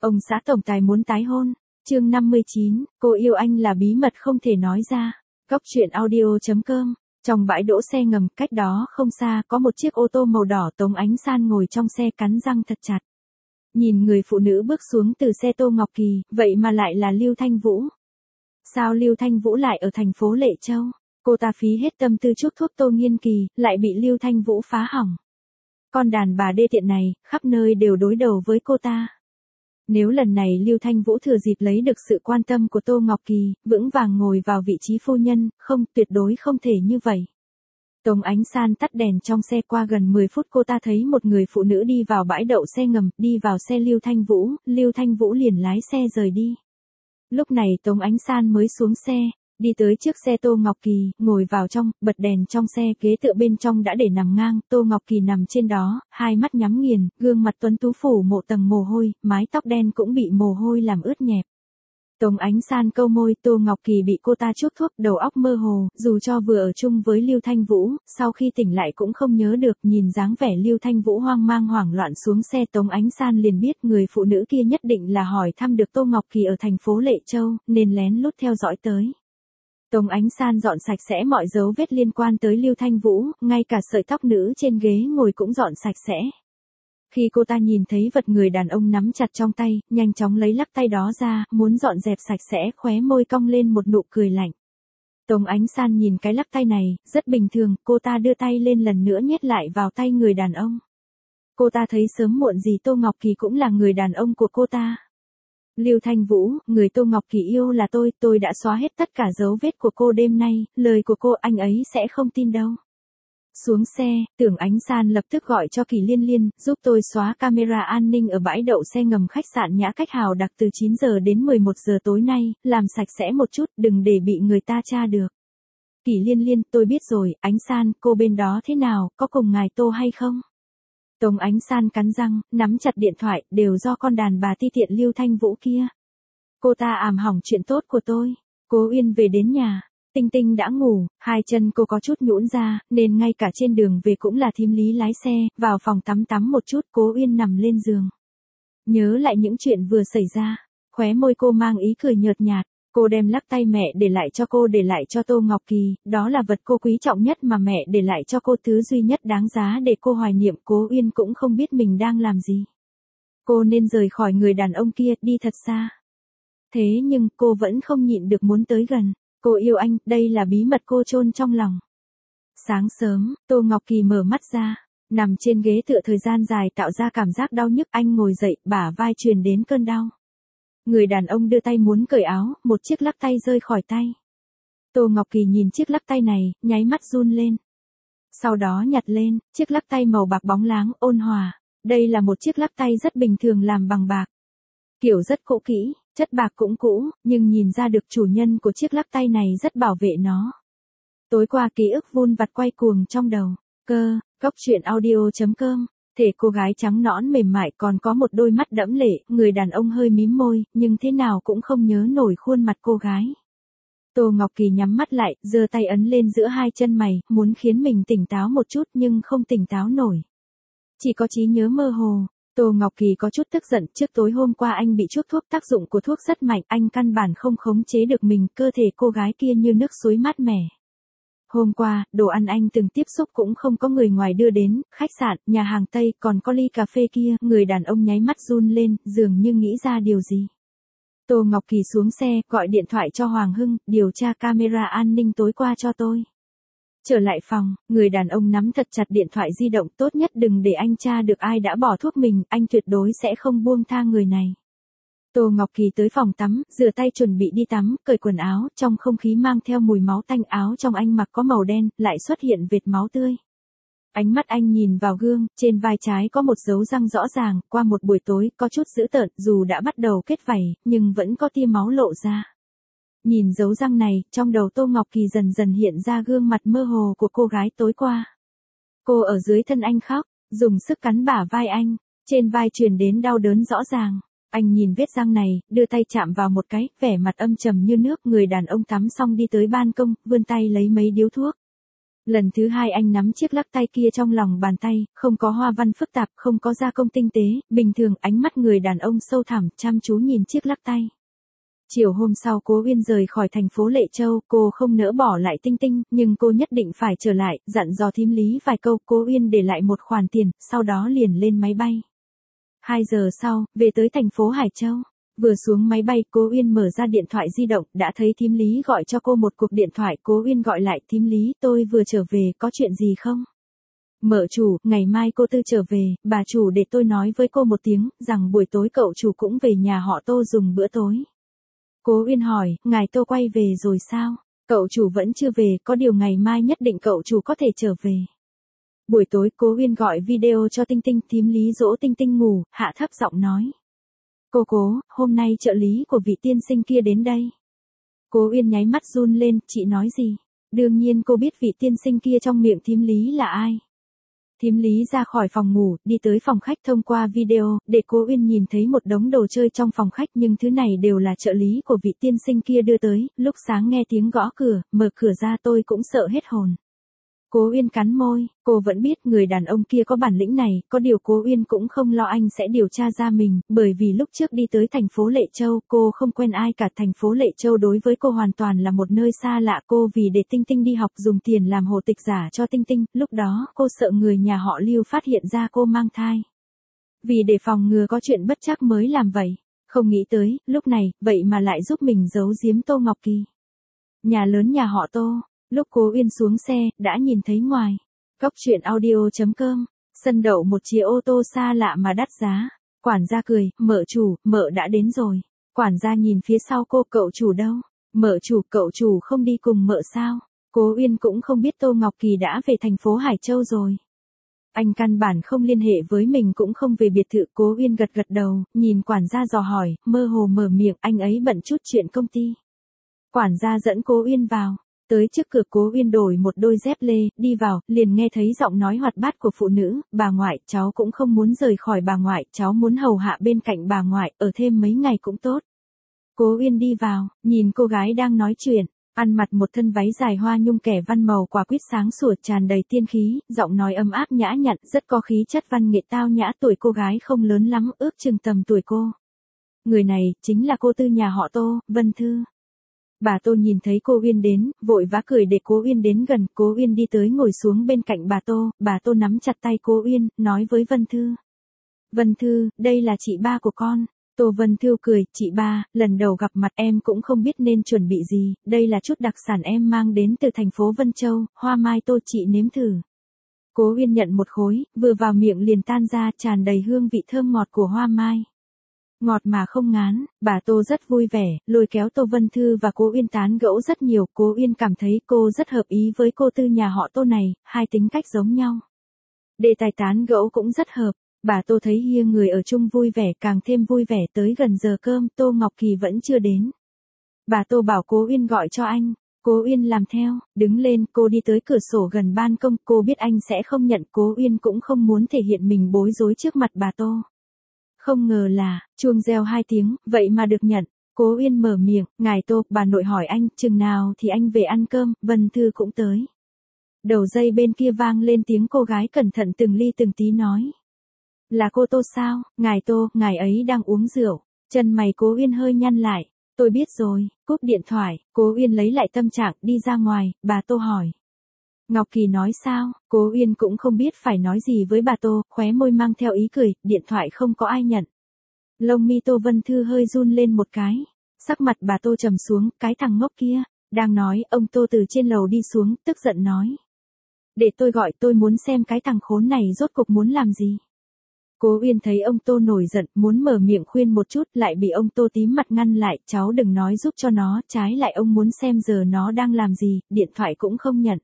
Ông xã tổng tài muốn tái hôn. Chương 59, cô yêu anh là bí mật không thể nói ra. Góc truyện audio.com. Trong bãi đỗ xe ngầm, cách đó không xa, có một chiếc ô tô màu đỏ. Tống Ánh San ngồi trong xe cắn răng thật chặt. Nhìn người phụ nữ bước xuống từ xe Tô Ngọc Kỳ, vậy mà lại là Lưu Thanh Vũ. Sao Lưu Thanh Vũ lại ở thành phố Lệ Châu? Cô ta phí hết tâm tư chuốc thuốc Tô Nghiên Kỳ, lại bị Lưu Thanh Vũ phá hỏng. Con đàn bà đê tiện này, khắp nơi đều đối đầu với cô ta. Nếu lần này Lưu Thanh Vũ thừa dịp lấy được sự quan tâm của Tô Ngọc Kỳ, vững vàng ngồi vào vị trí phu nhân, không, tuyệt đối không thể như vậy. Tống Ánh San tắt đèn trong xe. Qua gần 10 phút cô ta thấy một người phụ nữ đi vào bãi đậu xe ngầm, đi vào xe Lưu Thanh Vũ liền lái xe rời đi. Lúc này Tống Ánh San mới xuống xe, đi tới trước xe Tô Ngọc Kỳ, ngồi vào trong, bật đèn trong xe, ghế tựa bên trong đã để nằm ngang, Tô Ngọc Kỳ nằm trên đó, hai mắt nhắm nghiền, gương mặt tuấn tú phủ một tầng mồ hôi, mái tóc đen cũng bị mồ hôi làm ướt nhẹp. Tống Ánh San câu môi, Tô Ngọc Kỳ bị cô ta chuốc thuốc, đầu óc mơ hồ, dù cho vừa ở chung với Lưu Thanh Vũ, sau khi tỉnh lại cũng không nhớ được. Nhìn dáng vẻ Lưu Thanh Vũ hoang mang hoảng loạn xuống xe, Tống Ánh San liền biết người phụ nữ kia nhất định là hỏi thăm được Tô Ngọc Kỳ ở thành phố Lệ Châu, nên lén lút theo dõi tới. Tống Ánh San dọn sạch sẽ mọi dấu vết liên quan tới Lưu Thanh Vũ, ngay cả sợi tóc nữ trên ghế ngồi cũng dọn sạch sẽ. Khi cô ta nhìn thấy vật người đàn ông nắm chặt trong tay, nhanh chóng lấy lắc tay đó ra, muốn dọn dẹp sạch sẽ, khóe môi cong lên một nụ cười lạnh. Tống Ánh San nhìn cái lắc tay này, rất bình thường, cô ta đưa tay lên lần nữa nhét lại vào tay người đàn ông. Cô ta thấy sớm muộn gì Tô Ngọc Kỳ cũng là người đàn ông của cô ta. Lưu Thanh Vũ, người Tô Ngọc Kỳ yêu là tôi đã xóa hết tất cả dấu vết của cô đêm nay, lời của cô anh ấy sẽ không tin đâu. Xuống xe, Tưởng Ánh San lập tức gọi cho Kỳ Liên Liên, giúp tôi xóa camera an ninh ở bãi đậu xe ngầm khách sạn Nhã Cách Hào Đặc từ 9 giờ đến 11 giờ tối nay, làm sạch sẽ một chút, đừng để bị người ta tra được. Kỳ Liên Liên, tôi biết rồi, Ánh San, cô bên đó thế nào, có cùng ngài Tô hay không? Tống Ánh San cắn răng, nắm chặt điện thoại, đều do con đàn bà ti tiện Lưu Thanh Vũ kia. Cô ta àm hỏng chuyện tốt của tôi. Cố Uyên về đến nhà. Tinh Tinh đã ngủ, hai chân cô có chút nhũn ra, nên ngay cả trên đường về cũng là thím Lý lái xe, vào phòng tắm một chút. Cố Uyên nằm lên giường. Nhớ lại những chuyện vừa xảy ra, khóe môi cô mang ý cười nhợt nhạt. Cô đem lắc tay mẹ để lại cho cô, để lại cho Tô Ngọc Kỳ, đó là vật cô quý trọng nhất mà mẹ để lại cho cô, thứ duy nhất đáng giá để cô hoài niệm. Cố Uyên cũng không biết mình đang làm gì. Cô nên rời khỏi người đàn ông kia, đi thật xa. Thế nhưng cô vẫn không nhịn được muốn tới gần. Cô yêu anh, đây là bí mật cô chôn trong lòng. Sáng sớm, Tô Ngọc Kỳ mở mắt ra, nằm trên ghế tựa thời gian dài tạo ra cảm giác đau nhức. Anh ngồi dậy, bả vai truyền đến cơn đau. Người đàn ông đưa tay muốn cởi áo, một chiếc lắc tay rơi khỏi tay. Tô Ngọc Kỳ nhìn chiếc lắc tay này, nháy mắt run lên. Sau đó nhặt lên, chiếc lắc tay màu bạc bóng láng, ôn hòa. Đây là một chiếc lắc tay rất bình thường làm bằng bạc. Kiểu rất cũ kỹ, chất bạc cũng cũ, nhưng nhìn ra được chủ nhân của chiếc lắc tay này rất bảo vệ nó. Tối qua ký ức vun vặt quay cuồng trong đầu. Góc truyện audio.com. Thể cô gái trắng nõn mềm mại, còn có một đôi mắt đẫm lệ. Người đàn ông hơi mím môi, nhưng thế nào cũng không nhớ nổi khuôn mặt cô gái. Tô Ngọc Kỳ nhắm mắt lại, giơ tay ấn lên giữa hai chân mày, muốn khiến mình tỉnh táo một chút nhưng không tỉnh táo nổi. Chỉ có trí nhớ mơ hồ. Tô Ngọc Kỳ có chút tức giận, trước tối hôm qua anh bị chuốc thuốc, tác dụng của thuốc rất mạnh, anh căn bản không khống chế được mình, cơ thể cô gái kia như nước suối mát mẻ. Hôm qua, đồ ăn anh từng tiếp xúc cũng không có người ngoài đưa đến, khách sạn, nhà hàng Tây, còn có ly cà phê kia. Người đàn ông nháy mắt run lên, dường như nghĩ ra điều gì. Tô Ngọc Kỳ xuống xe, gọi điện thoại cho Hoàng Hưng, điều tra camera an ninh tối qua cho tôi. Trở lại phòng, người đàn ông nắm thật chặt điện thoại di động, tốt nhất đừng để anh tra được ai đã bỏ thuốc mình, anh tuyệt đối sẽ không buông tha người này. Tô Ngọc Kỳ tới phòng tắm, rửa tay chuẩn bị đi tắm, cởi quần áo, trong không khí mang theo mùi máu tanh. Áo trong anh mặc có màu đen, lại xuất hiện vệt máu tươi. Ánh mắt anh nhìn vào gương, trên vai trái có một dấu răng rõ ràng, qua một buổi tối, có chút dữ tợn, dù đã bắt đầu kết vảy, nhưng vẫn có tia máu lộ ra. Nhìn dấu răng này, trong đầu Tô Ngọc Kỳ dần dần hiện ra gương mặt mơ hồ của cô gái tối qua. Cô ở dưới thân anh khóc, dùng sức cắn bả vai anh, trên vai truyền đến đau đớn rõ ràng. Anh nhìn vết răng này, đưa tay chạm vào một cái, vẻ mặt âm trầm như nước. Người đàn ông tắm xong đi tới ban công, vươn tay lấy mấy điếu thuốc. Lần thứ hai anh nắm chiếc lắc tay kia trong lòng bàn tay, không có hoa văn phức tạp, không có gia công tinh tế, bình thường ánh mắt người đàn ông sâu thẳm, chăm chú nhìn chiếc lắc tay. Chiều hôm sau Cố Uyên rời khỏi thành phố Lệ Châu, cô không nỡ bỏ lại Tinh Tinh, nhưng cô nhất định phải trở lại, dặn dò thím Lý vài câu, Cố Uyên để lại một khoản tiền, sau đó liền lên máy bay. 2 giờ sau, về tới thành phố Hải Châu. Vừa xuống máy bay, Cố Uyên mở ra điện thoại di động, đã thấy thím Lý gọi cho cô một cuộc điện thoại. Cố Uyên gọi lại, thím Lý, tôi vừa trở về, có chuyện gì không? Mợ chủ, ngày mai cô Tư trở về, bà chủ để tôi nói với cô một tiếng, rằng buổi tối cậu chủ cũng về nhà họ Tô dùng bữa tối. Cố Uyên hỏi, ngài Tô quay về rồi sao? Cậu chủ vẫn chưa về, có điều ngày mai nhất định cậu chủ có thể trở về. Buổi tối Cố Uyên gọi video cho Tinh Tinh, thím Lý dỗ Tinh Tinh ngủ, hạ thấp giọng nói. Cố, hôm nay trợ lý của vị tiên sinh kia đến đây. Cố Uyên nháy mắt run lên, chị nói gì? Đương nhiên cô biết vị tiên sinh kia trong miệng thím Lý là ai. Thím Lý ra khỏi phòng ngủ, đi tới phòng khách thông qua video, để Cố Uyên nhìn thấy một đống đồ chơi trong phòng khách, nhưng thứ này đều là trợ lý của vị tiên sinh kia đưa tới. Lúc sáng nghe tiếng gõ cửa, mở cửa ra tôi cũng sợ hết hồn. Cố Uyên cắn môi, cô vẫn biết người đàn ông kia có bản lĩnh này, có điều Cố Uyên cũng không lo anh sẽ điều tra ra mình, bởi vì lúc trước đi tới thành phố Lệ Châu, cô không quen ai cả, thành phố Lệ Châu đối với cô hoàn toàn là một nơi xa lạ, cô vì để Tinh Tinh đi học dùng tiền làm hộ tịch giả cho Tinh Tinh, lúc đó cô sợ người nhà họ Lưu phát hiện ra cô mang thai. Vì để phòng ngừa có chuyện bất trắc mới làm vậy, không nghĩ tới, lúc này, vậy mà lại giúp mình giấu giếm Tô Ngọc Kỳ. Nhà lớn nhà họ Tô. Lúc Cố Uyên xuống xe, đã nhìn thấy ngoài. Cóc truyện audio.com, sân đậu một chiếc ô tô xa lạ mà đắt giá. Quản gia cười, mợ chủ, mợ đã đến rồi. Quản gia nhìn phía sau cô, cậu chủ đâu? Mợ chủ, cậu chủ không đi cùng mợ sao? Cố Uyên cũng không biết Tô Ngọc Kỳ đã về thành phố Hải Châu rồi. Anh căn bản không liên hệ với mình cũng không về biệt thự. Cố Uyên gật gật đầu, nhìn quản gia dò hỏi, mơ hồ mở miệng, anh ấy bận chút chuyện công ty. Quản gia dẫn Cố Uyên vào. Tới trước cửa Cố Uyên đổi một đôi dép lê, đi vào, liền nghe thấy giọng nói hoạt bát của phụ nữ, bà ngoại, cháu cũng không muốn rời khỏi bà ngoại, cháu muốn hầu hạ bên cạnh bà ngoại, ở thêm mấy ngày cũng tốt. Cố Uyên đi vào, nhìn cô gái đang nói chuyện, ăn mặc một thân váy dài hoa nhung kẻ văn màu quả quýt sáng sủa tràn đầy tiên khí, giọng nói ấm áp nhã nhặn, rất có khí chất văn nghệ tao nhã, tuổi cô gái không lớn lắm, ước chừng tầm tuổi cô. Người này, chính là cô Tư nhà họ Tô, Vân Thư. Bà Tô nhìn thấy cô Uyên đến, vội vã cười để Cố Uyên đến gần, Cố Uyên đi tới ngồi xuống bên cạnh bà Tô nắm chặt tay Cố Uyên, nói với Vân Thư. Vân Thư, đây là chị ba của con. Tô Vân Thư cười, chị ba, lần đầu gặp mặt em cũng không biết nên chuẩn bị gì, đây là chút đặc sản em mang đến từ thành phố Vân Châu, hoa mai Tô, chị nếm thử. Cố Uyên nhận một khối, vừa vào miệng liền tan ra, tràn đầy hương vị thơm ngọt của hoa mai. Ngọt mà không ngán, bà Tô rất vui vẻ, lôi kéo Tô Vân Thư và Cố Uyên tán gẫu rất nhiều, Cố Uyên cảm thấy cô rất hợp ý với cô Tư nhà họ Tô này, hai tính cách giống nhau. Đề tài tán gẫu cũng rất hợp, bà Tô thấy hiêng người ở chung vui vẻ càng thêm vui vẻ. Tới gần giờ cơm, Tô Ngọc Kỳ vẫn chưa đến. Bà Tô bảo Cố Uyên gọi cho anh, Cố Uyên làm theo, đứng lên, cô đi tới cửa sổ gần ban công, cô biết anh sẽ không nhận, Cố Uyên cũng không muốn thể hiện mình bối rối trước mặt bà Tô. Không ngờ là, chuông reo 2 tiếng, vậy mà được nhận. Cố Uyên mở miệng, ngài Tô, bà nội hỏi anh, chừng nào thì anh về ăn cơm, Vân Thư cũng tới. Đầu dây bên kia vang lên tiếng cô gái cẩn thận từng ly từng tí nói. Là cô Tô sao, ngài Tô, ngài ấy đang uống rượu. Chân mày Cố Uyên hơi nhăn lại. Tôi biết rồi, cúp điện thoại, Cố Uyên lấy lại tâm trạng, đi ra ngoài, bà Tô hỏi. Ngọc Kỳ nói sao, Cố Uyên cũng không biết phải nói gì với bà Tô, khóe môi mang theo ý cười, điện thoại không có ai nhận. Lông mi Tô Vân Thư hơi run lên một cái, sắc mặt bà Tô trầm xuống, cái thằng ngốc kia, đang nói, ông Tô từ trên lầu đi xuống, tức giận nói. Để tôi gọi, tôi muốn xem cái thằng khốn này rốt cục muốn làm gì. Cố Uyên thấy ông Tô nổi giận, muốn mở miệng khuyên một chút, lại bị ông Tô tím mặt ngăn lại, cháu đừng nói giúp cho nó, trái lại ông muốn xem giờ nó đang làm gì, điện thoại cũng không nhận.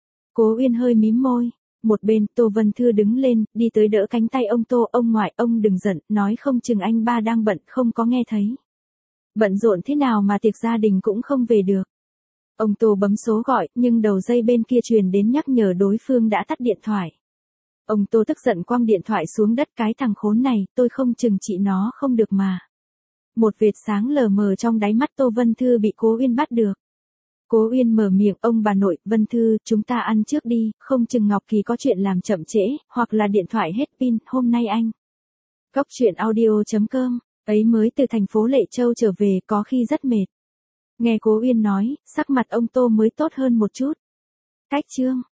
Cố Uyên hơi mím môi, một bên Tô Vân Thư đứng lên, đi tới đỡ cánh tay ông Tô, ông ngoại, ông đừng giận, nói không chừng anh ba đang bận, không có nghe thấy. Bận rộn thế nào mà tiệc gia đình cũng không về được. Ông Tô bấm số gọi, nhưng đầu dây bên kia truyền đến nhắc nhở đối phương đã tắt điện thoại. Ông Tô tức giận quăng điện thoại xuống đất, cái thằng khốn này, tôi không chừng trị nó không được mà. Một vệt sáng lờ mờ trong đáy mắt Tô Vân Thư bị Cố Uyên bắt được. Cố Uyên mở miệng, ông bà nội, Vân Thư, chúng ta ăn trước đi, không chừng Ngọc Kỳ có chuyện làm chậm trễ, hoặc là điện thoại hết pin, hôm nay anh. Cóc truyện audio.com, ấy mới từ thành phố Lệ Châu trở về, có khi rất mệt. Nghe Cố Uyên nói, sắc mặt ông Tô mới tốt hơn một chút. Cách chương.